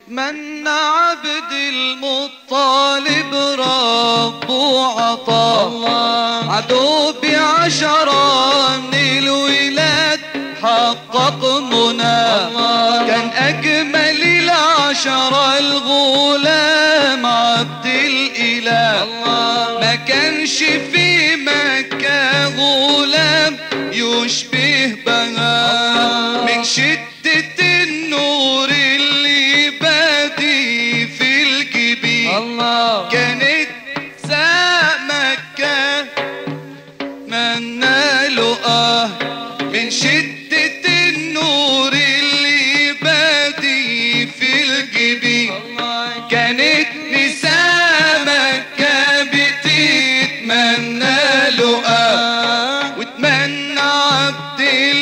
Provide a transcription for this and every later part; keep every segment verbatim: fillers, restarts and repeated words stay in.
من عبد المطلب ربه عطاه، عدو بعشرة من الولاد حقق مناه. كان أجمل العشرة الغلام عبد الإله، ما كانش في مكة غلام يشبه بها. من شدة النور اللي بادي في الجبين كانت ساء مكة من لقاه. من شدة النور اللي بادي في الجبين كانت نساء مكة بتتمنى لقاه. وتمنى عبد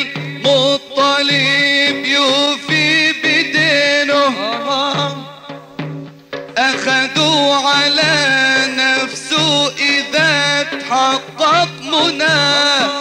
المطلب يوفي بدينه، أخذوا على نفسه إذا تحقق مناه.